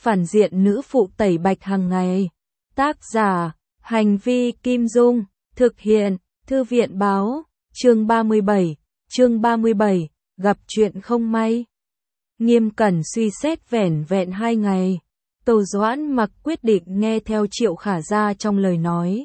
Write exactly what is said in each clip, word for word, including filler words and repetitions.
phản diện nữ phụ tẩy bạch hàng ngày. Tác giả, Hành vi Kim Dung, thực hiện, Thư viện Báo, chương ba mươi bảy, chương ba mươi bảy, gặp chuyện không may. Nghiêm cẩn suy xét vẻn vẹn hai ngày, Tô Doãn Mặc quyết định nghe theo Triệu Khả Gia trong lời nói.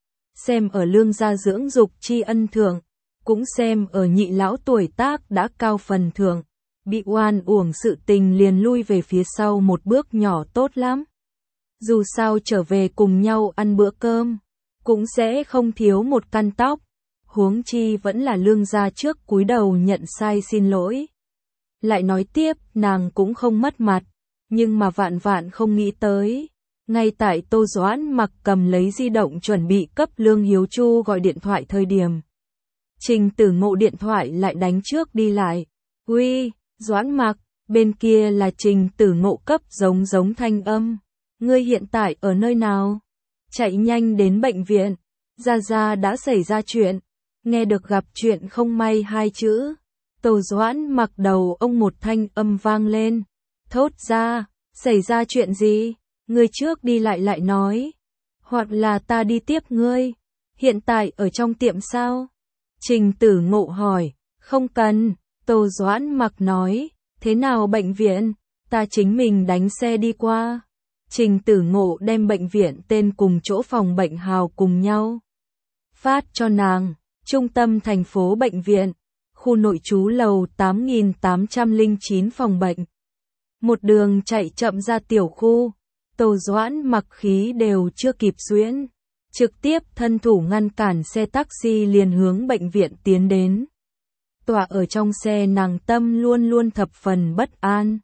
Xem ở lương gia dưỡng dục tri ân thượng, cũng xem ở nhị lão tuổi tác đã cao phần thượng, bị oan uổng sự tình liền lui về phía sau một bước nhỏ tốt lắm. Dù sao trở về cùng nhau ăn bữa cơm, cũng sẽ không thiếu một căn tóc, huống chi vẫn là lương gia trước cúi đầu nhận sai xin lỗi. Lại nói tiếp, nàng cũng không mất mặt, nhưng mà vạn vạn không nghĩ tới. Ngay tại Tô Doãn Mặc cầm lấy di động chuẩn bị cấp Lương Hiếu Chu gọi điện thoại thời điểm, Trình Tử Ngộ điện thoại lại đánh trước đi lại. Uy, Doãn Mặc, bên kia là Trình Tử Ngộ cấp giống giống thanh âm. Ngươi hiện tại ở nơi nào? Chạy nhanh đến bệnh viện. Gia Gia đã xảy ra chuyện. Nghe được gặp chuyện không may hai chữ, Tô Doãn Mặc đầu ông một thanh âm vang lên. Thốt ra, xảy ra chuyện gì? Ngươi trước đi lại lại nói. Hoặc là ta đi tiếp ngươi. Hiện tại ở trong tiệm sao? Trình Tử Ngộ hỏi. Không cần, Tô Doãn Mặc nói. Thế nào bệnh viện? Ta chính mình đánh xe đi qua. Trình Tử Ngộ đem bệnh viện tên cùng chỗ phòng bệnh hào cùng nhau phát cho nàng. Trung tâm thành phố bệnh viện, khu nội trú lầu tám nghìn tám trăm lẻ chín phòng bệnh. Một đường chạy chậm ra tiểu khu, Tô Doãn Mặc khí đều chưa kịp xuyễn, trực tiếp thân thủ ngăn cản xe taxi liền hướng bệnh viện tiến đến. Tọa ở trong xe nàng tâm luôn luôn thập phần bất an.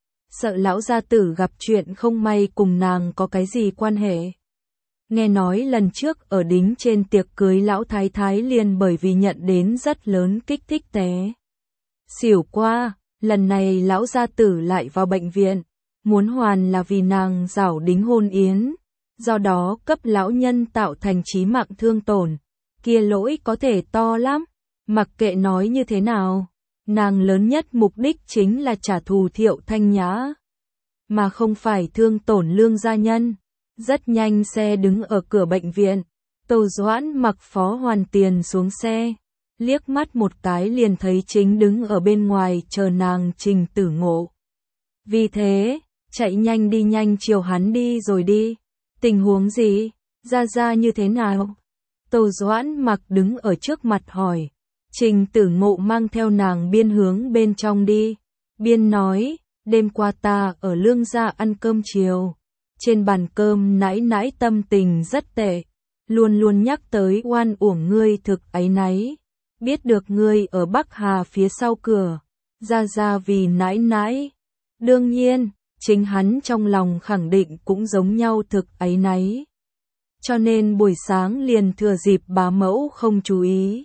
Sợ lão gia tử gặp chuyện không may cùng nàng có cái gì quan hệ. Nghe nói lần trước ở đính trên tiệc cưới lão thái thái liền bởi vì nhận đến rất lớn kích thích té xỉu qua, lần này lão gia tử lại vào bệnh viện, muốn hoàn là vì nàng giảo đính hôn yến, do đó cấp lão nhân tạo thành chí mạng thương tổn, kia lỗi có thể to lắm, mặc kệ nói như thế nào, nàng lớn nhất mục đích chính là trả thù Thiệu Thanh Nhã, mà không phải thương tổn Lương gia nhân. Rất nhanh xe đứng ở cửa bệnh viện, Tô Doãn Mặc phó hoàn tiền xuống xe, liếc mắt một cái liền thấy chính đứng ở bên ngoài chờ nàng Trình Tử Ngộ. Vì thế, chạy nhanh đi nhanh chiều hắn đi rồi đi. Tình huống gì? Gia Gia như thế nào? Tô Doãn Mặc đứng ở trước mặt hỏi. Trình Tử Ngộ mang theo nàng biên hướng bên trong đi. Biên nói, đêm qua ta ở Lương gia ăn cơm chiều. Trên bàn cơm nãi nãi tâm tình rất tệ, luôn luôn nhắc tới oan uổng ngươi thực áy náy. Biết được ngươi ở Bắc Hà phía sau cửa, Gia Gia vì nãi nãi. Đương nhiên, chính hắn trong lòng khẳng định cũng giống nhau thực áy náy. Cho nên buổi sáng liền thừa dịp bá mẫu không chú ý,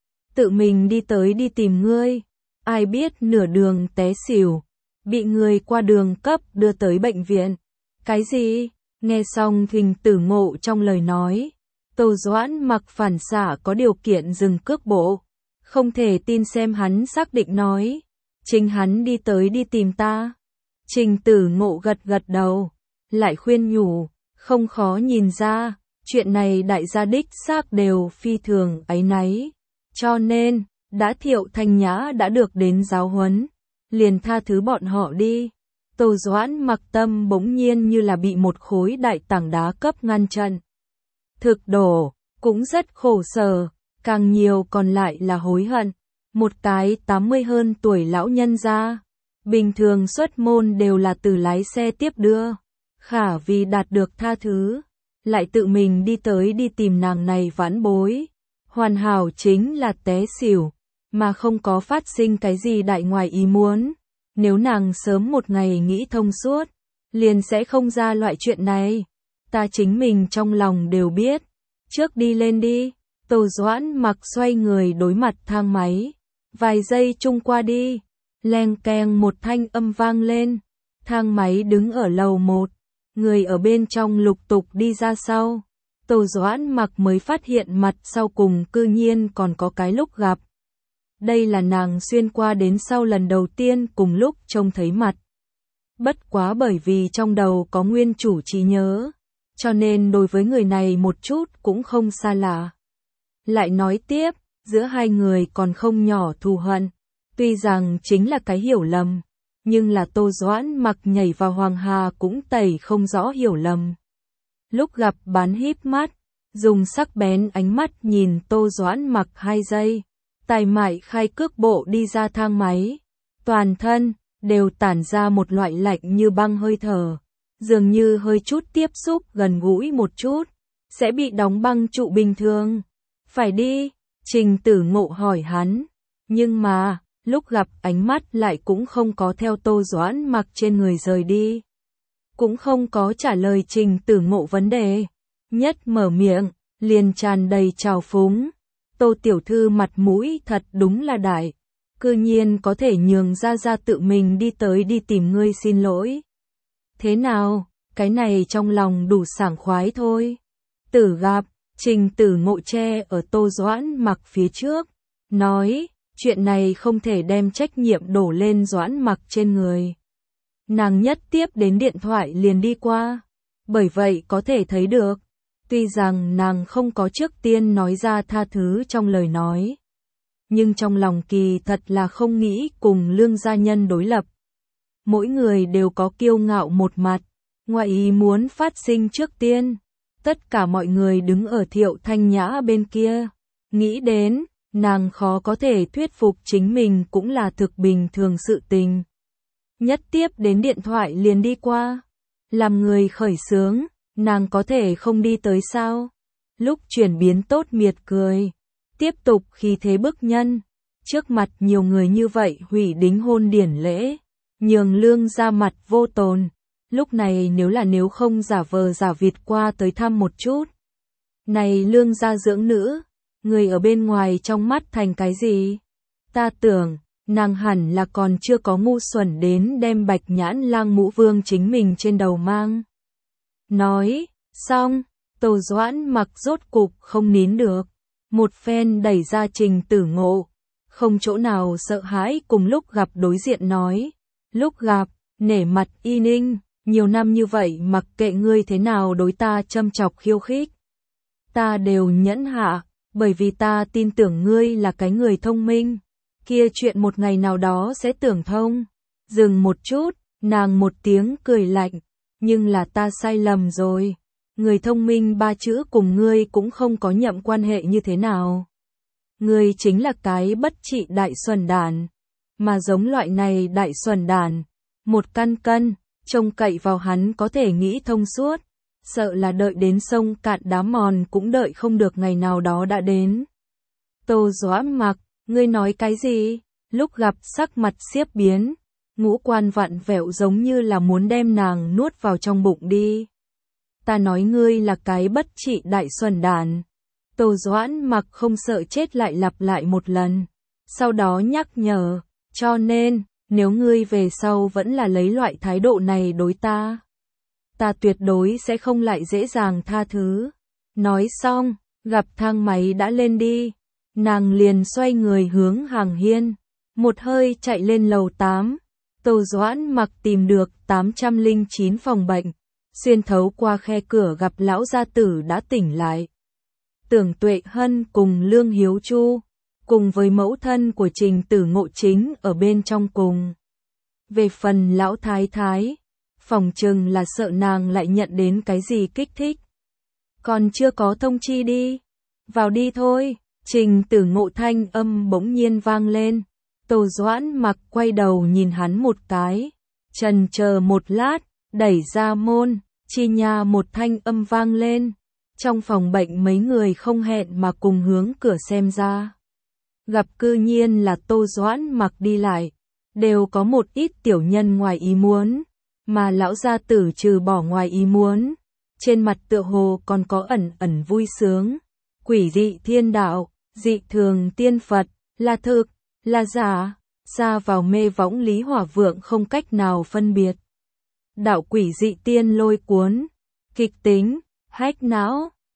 tự mình đi tới đi tìm ngươi, ai biết nửa đường té xỉu, bị người qua đường cấp đưa tới bệnh viện. Cái gì? Nghe xong Trình Tử Ngộ trong lời nói, Tô Doãn Mặc phản xạ có điều kiện dừng cước bộ, không thể tin xem hắn xác định nói, chính hắn đi tới đi tìm ta. Trình Tử Ngộ gật gật đầu, lại khuyên nhủ, không khó nhìn ra, chuyện này đại gia đích xác đều phi thường áy náy, cho nên, đã Thiệu Thanh Nhã đã được đến giáo huấn, liền tha thứ bọn họ đi. Tô Doãn Mặc tâm bỗng nhiên như là bị một khối đại tảng đá cấp ngăn chặn. Thực đổ, cũng rất khổ sở, càng nhiều còn lại là hối hận. Một cái tám mươi hơn tuổi lão nhân gia, bình thường xuất môn đều là từ lái xe tiếp đưa. Khả vì đạt được tha thứ, lại tự mình đi tới đi tìm nàng này vãn bối. Hoàn hảo chính là té xỉu, mà không có phát sinh cái gì đại ngoài ý muốn. Nếu nàng sớm một ngày nghĩ thông suốt, liền sẽ không ra loại chuyện này. Ta chính mình trong lòng đều biết. Trước đi lên đi. Tô Doãn Mặc xoay người đối mặt thang máy. Vài giây chung qua đi. Leng keng một thanh âm vang lên. Thang máy đứng ở lầu một. Người ở bên trong lục tục đi ra sau. Tô Doãn Mặc mới phát hiện mặt sau cùng cư nhiên còn có cái lúc gặp. Đây là nàng xuyên qua đến sau lần đầu tiên cùng lúc trông thấy mặt. Bất quá bởi vì trong đầu có nguyên chủ trí nhớ, cho nên đối với người này một chút cũng không xa lạ. Lại nói tiếp, giữa hai người còn không nhỏ thù hận, tuy rằng chính là cái hiểu lầm, nhưng là Tô Doãn Mặc nhảy vào Hoàng Hà cũng tẩy không rõ hiểu lầm. Lúc gặp bán híp mắt, dùng sắc bén ánh mắt nhìn Tô Doãn Mặc hai giây, tài mại khai cước bộ đi ra thang máy, toàn thân đều tản ra một loại lạnh như băng hơi thở, dường như hơi chút tiếp xúc gần gũi một chút, sẽ bị đóng băng trụ bình thường. Phải đi, Trình Tử Ngộ hỏi hắn, nhưng mà, lúc gặp ánh mắt lại cũng không có theo Tô Doãn Mặc trên người rời đi. Cũng không có trả lời Trình Tử Ngộ vấn đề, nhất mở miệng, liền tràn đầy trào phúng. Tô tiểu thư mặt mũi thật đúng là đại, cư nhiên có thể nhường ra ra tự mình đi tới đi tìm ngươi xin lỗi. Thế nào, cái này trong lòng đủ sảng khoái thôi. Tử gặp, Trình Tử Ngộ che ở Tô Doãn Mặc phía trước, nói, chuyện này không thể đem trách nhiệm đổ lên Doãn Mặc trên người. Nàng nhất tiếp đến điện thoại liền đi qua, bởi vậy có thể thấy được, tuy rằng nàng không có trước tiên nói ra tha thứ trong lời nói, nhưng trong lòng kỳ thật là không nghĩ cùng Lương gia nhân đối lập. Mỗi người đều có kiêu ngạo một mặt, ngoại ý muốn phát sinh trước tiên. Tất cả mọi người đứng ở Thiệu Thanh Nhã bên kia, nghĩ đến, nàng khó có thể thuyết phục chính mình cũng là thực bình thường sự tình. Nhất tiếp đến điện thoại liền đi qua, làm người khởi xướng, nàng có thể không đi tới sao? Lúc chuyển biến tốt miệt cười, tiếp tục khí thế bức nhân, trước mặt nhiều người như vậy hủy đính hôn điển lễ, nhường Lương ra mặt vô tồn. Lúc này nếu là nếu không giả vờ giả vịt qua tới thăm một chút. Này Lương gia dưỡng nữ, người ở bên ngoài trong mắt thành cái gì? Ta tưởng, nàng hẳn là còn chưa có ngu xuẩn đến đem Bạch Nhãn Lang mũ vương chính mình trên đầu mang. Nói, xong, Tô Doãn Mặc rốt cục không nín được, một phen đẩy ra Trình Tử Ngộ, không chỗ nào sợ hãi cùng lúc gặp đối diện nói, lúc gặp, nể mặt y ninh. Nhiều năm như vậy mặc kệ ngươi thế nào đối ta châm chọc khiêu khích, ta đều nhẫn hạ, bởi vì ta tin tưởng ngươi là cái người thông minh, kia chuyện một ngày nào đó sẽ tưởng thông. Dừng một chút, nàng một tiếng cười lạnh, nhưng là ta sai lầm rồi, người thông minh ba chữ cùng ngươi cũng không có nhậm quan hệ như thế nào. Ngươi chính là cái bất trị đại xuẩn đản, mà giống loại này đại xuẩn đản, một căn cân. Trông cậy vào hắn có thể nghĩ thông suốt, sợ là đợi đến sông cạn đá mòn cũng đợi không được ngày nào đó đã đến. Tô Doãn Mặc, ngươi nói cái gì? Lúc gặp sắc mặt xiếp biến, ngũ quan vặn vẹo giống như là muốn đem nàng nuốt vào trong bụng đi. Ta nói ngươi là cái bất trị đại xuẩn đản. Tô Doãn Mặc không sợ chết lại lặp lại một lần, sau đó nhắc nhở, cho nên nếu ngươi về sau vẫn là lấy loại thái độ này đối ta, ta tuyệt đối sẽ không lại dễ dàng tha thứ. Nói xong, gặp thang máy đã lên đi, nàng liền xoay người hướng hàng hiên, một hơi chạy lên lầu tám. Tô Doãn Mặc tìm được tám trăm lẻ chín phòng bệnh, xuyên thấu qua khe cửa gặp lão gia tử đã tỉnh lại. Tưởng Tuệ Hân cùng Lương Hiếu Chu, cùng với mẫu thân của Trình Tử Ngộ chính ở bên trong cùng. Về phần lão thái thái, phòng chừng là sợ nàng lại nhận đến cái gì kích thích. Còn chưa có thông chi đi. Vào đi thôi, Trình Tử Ngộ thanh âm bỗng nhiên vang lên. Tô Doãn Mặc quay đầu nhìn hắn một cái, chần chờ một lát, đẩy ra môn, chi nha một thanh âm vang lên. Trong phòng bệnh mấy người không hẹn mà cùng hướng cửa xem ra. Gặp cư nhiên là Tô Doãn Mặc đi lại, đều có một ít tiểu nhân ngoài ý muốn, mà lão gia tử trừ bỏ ngoài ý muốn, trên mặt tựa hồ còn có ẩn ẩn vui sướng. Quỷ dị thiên đạo, dị thường tiên Phật, là thực, là giả, xa vào mê võng Lý Hỏa Vượng không cách nào phân biệt. Đạo quỷ dị tiên lôi cuốn, kịch tính, hách não.